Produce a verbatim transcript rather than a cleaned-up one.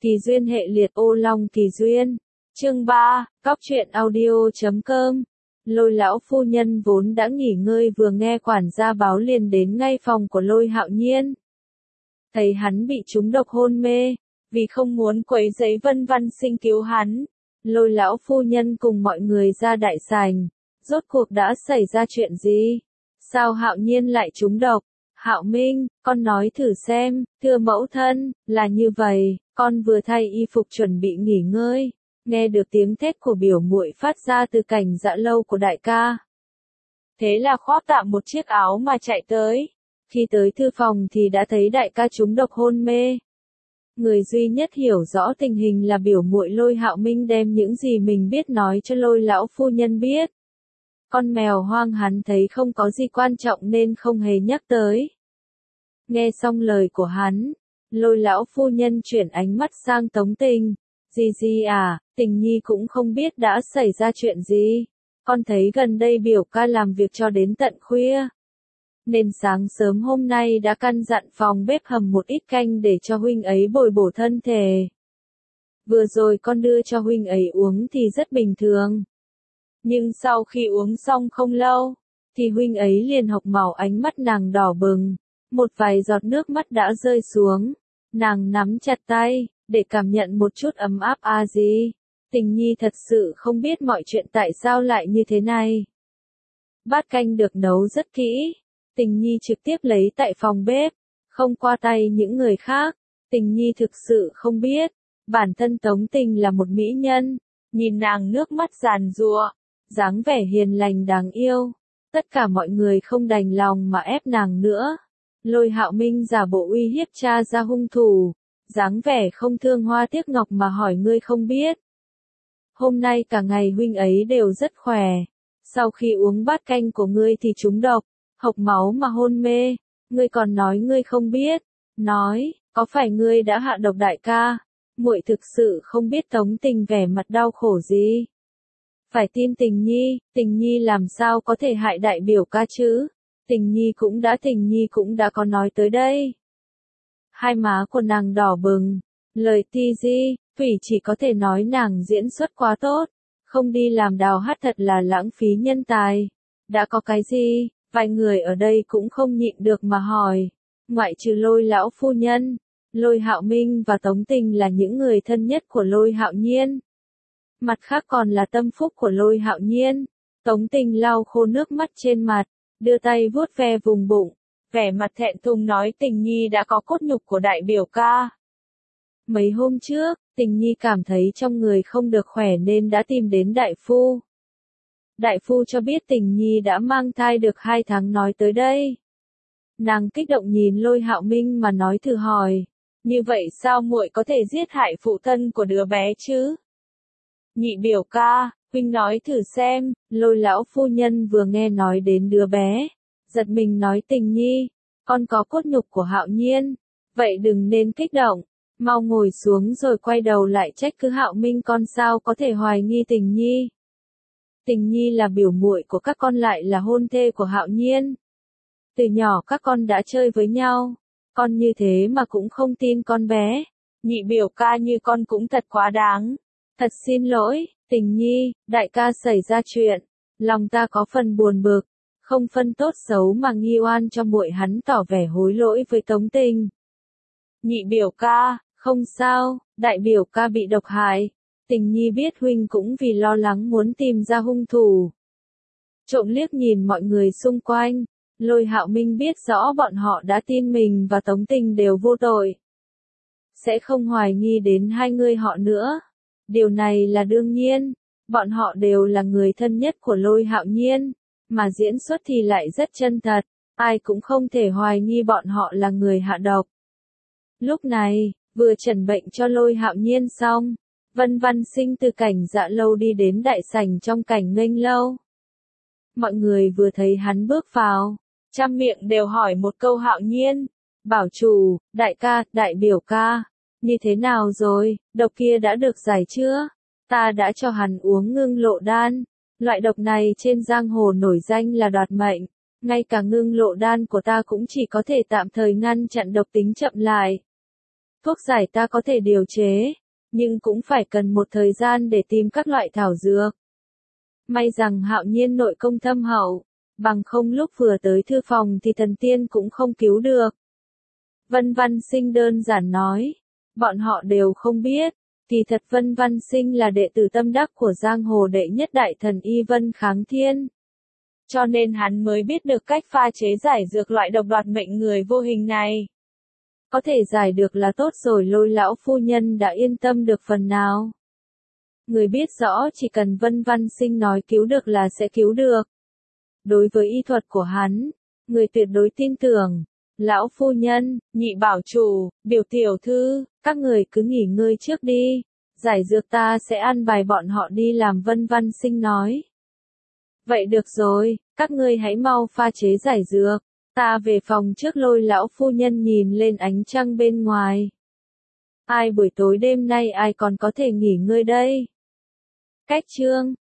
Kỳ duyên hệ liệt ô long kỳ duyên. Chương ba, cóc truyện audio chấm com. Lôi lão phu nhân vốn đã nghỉ ngơi vừa nghe quản gia báo liền đến ngay phòng của Lôi Hạo Nhiên. Thấy hắn bị trúng độc hôn mê, vì không muốn quấy rầy Vân Văn Sinh cứu hắn, Lôi lão phu nhân cùng mọi người ra đại sảnh. Rốt cuộc đã xảy ra chuyện gì? Sao Hạo Nhiên lại trúng độc? Hạo Minh, con nói thử xem, thưa mẫu thân, là như vậy, con vừa thay y phục chuẩn bị nghỉ ngơi, nghe được tiếng thét của biểu muội phát ra từ cảnh dạ lâu của đại ca. Thế là khoác tạm một chiếc áo mà chạy tới, khi tới thư phòng thì đã thấy đại ca trúng độc hôn mê. Người duy nhất hiểu rõ tình hình là biểu muội Lôi Hạo Minh đem những gì mình biết nói cho Lôi lão phu nhân biết. Con mèo hoang hắn thấy không có gì quan trọng nên không hề nhắc tới. Nghe xong lời của hắn, Lôi lão phu nhân chuyển ánh mắt sang Tống Tình. Gì gì à, Tình nhi cũng không biết đã xảy ra chuyện gì. Con thấy gần đây biểu ca làm việc cho đến tận khuya. Nên sáng sớm hôm nay đã căn dặn phòng bếp hầm một ít canh để cho huynh ấy bồi bổ thân thể. Vừa rồi con đưa cho huynh ấy uống thì rất bình thường. Nhưng sau khi uống xong không lâu, thì huynh ấy liền hộc máu, ánh mắt nàng đỏ bừng, một vài giọt nước mắt đã rơi xuống. Nàng nắm chặt tay, để cảm nhận một chút ấm áp. À gì? Tình nhi thật sự không biết mọi chuyện tại sao lại như thế này. Bát canh được nấu rất kỹ, Tình nhi trực tiếp lấy tại phòng bếp, không qua tay những người khác. Tình nhi thực sự không biết, bản thân Tống Tình là một mỹ nhân, nhìn nàng nước mắt giàn giụa, dáng vẻ hiền lành đáng yêu, tất cả mọi người không đành lòng mà ép nàng nữa. Lôi Hạo Minh giả bộ uy hiếp cha ra hung thủ, dáng vẻ không thương hoa tiếc ngọc mà hỏi ngươi không biết. Hôm nay cả ngày huynh ấy đều rất khỏe, sau khi uống bát canh của ngươi thì trúng độc, hộc máu mà hôn mê, ngươi còn nói ngươi không biết, nói, có phải ngươi đã hạ độc đại ca? Muội thực sự không biết. Tống Tình vẻ mặt đau khổ gì. Phải tin Tình nhi, Tình nhi làm sao có thể hại đại biểu ca chứ? Tình nhi cũng đã Tình nhi cũng đã có nói tới đây. Hai má của nàng đỏ bừng, lời ti di, Thủy chỉ có thể nói nàng diễn xuất quá tốt, không đi làm đào hát thật là lãng phí nhân tài. Đã có cái gì? Vài người ở đây cũng không nhịn được mà hỏi, ngoại trừ Lôi lão phu nhân, Lôi Hạo Minh và Tống Tình là những người thân nhất của Lôi Hạo Nhiên. Mặt khác còn là tâm phúc của Lôi Hạo Nhiên. Tống Tình lau khô nước mắt trên mặt, đưa tay vuốt ve vùng bụng, vẻ mặt thẹn thùng nói Tình nhi đã có cốt nhục của đại biểu ca. Mấy hôm trước, Tình nhi cảm thấy trong người không được khỏe nên đã tìm đến đại phu. Đại phu cho biết Tình nhi đã mang thai được hai tháng nói tới đây. Nàng kích động nhìn Lôi Hạo Minh mà nói thử hỏi, như vậy sao muội có thể giết hại phụ thân của đứa bé chứ? Nhị biểu ca, huynh nói thử xem. Lôi lão phu nhân vừa nghe nói đến đứa bé, giật mình nói Tình nhi, con có cốt nhục của Hạo Nhiên, vậy đừng nên kích động, mau ngồi xuống rồi quay đầu lại trách cứ Hạo Minh con sao có thể hoài nghi Tình nhi. Tình nhi là biểu muội của các con lại là hôn thê của Hạo Nhiên. Từ nhỏ các con đã chơi với nhau, con như thế mà cũng không tin con bé. Nhị biểu ca như con cũng thật quá đáng. Thật xin lỗi, Tình nhi, đại ca xảy ra chuyện, lòng ta có phần buồn bực, không phân tốt xấu mà nghi oan cho muội. Hắn tỏ vẻ hối lỗi với Tống Tình. Nhị biểu ca, không sao, đại biểu ca bị độc hại. Tình nhi biết huynh cũng vì lo lắng muốn tìm ra hung thủ. Trộm liếc nhìn mọi người xung quanh, Lôi Hạo Minh biết rõ bọn họ đã tin mình và Tống Tình đều vô tội, sẽ không hoài nghi đến hai người họ nữa. Điều này là đương nhiên, bọn họ đều là người thân nhất của Lôi Hạo Nhiên, mà diễn xuất thì lại rất chân thật, ai cũng không thể hoài nghi bọn họ là người hạ độc. Lúc này, vừa chẩn bệnh cho Lôi Hạo Nhiên xong, Vân Văn Sinh từ cảnh dạ lâu đi đến đại sảnh trong cảnh nghênh lâu. Mọi người vừa thấy hắn bước vào, trăm miệng đều hỏi một câu Hạo Nhiên, bảo chủ, đại ca, đại biểu ca, như thế nào rồi, độc kia đã được giải chưa? Ta đã cho hắn uống ngưng lộ đan, loại độc này trên giang hồ nổi danh là đoạt mệnh, ngay cả ngưng lộ đan của ta cũng chỉ có thể tạm thời ngăn chặn độc tính chậm lại. Thuốc giải ta có thể điều chế, nhưng cũng phải cần một thời gian để tìm các loại thảo dược. May rằng Hạo Nhiên nội công thâm hậu, bằng không lúc vừa tới thư phòng thì thần tiên cũng không cứu được. Vân Văn Sinh đơn giản nói, bọn họ đều không biết, kỳ thật Vân Văn Sinh là đệ tử tâm đắc của giang hồ đệ nhất đại thần Y Vân Kháng Thiên. Cho nên hắn mới biết được cách pha chế giải dược loại độc đoạt mệnh người vô hình này. Có thể giải được là tốt rồi, Lôi lão phu nhân đã yên tâm được phần nào. Người biết rõ chỉ cần Vân Văn Sinh nói cứu được là sẽ cứu được. Đối với y thuật của hắn, người tuyệt đối tin tưởng. Lão phu nhân, nhị bảo chủ, biểu tiểu thư, các người cứ nghỉ ngơi trước đi. Giải dược ta sẽ an bài bọn họ đi làm, Vân Văn Sinh nói. Vậy được rồi, các ngươi hãy mau pha chế giải dược. Ta về phòng trước. Lôi lão phu nhân nhìn lên ánh trăng bên ngoài. Ai buổi tối đêm nay ai còn có thể nghỉ ngơi đây? Cách chương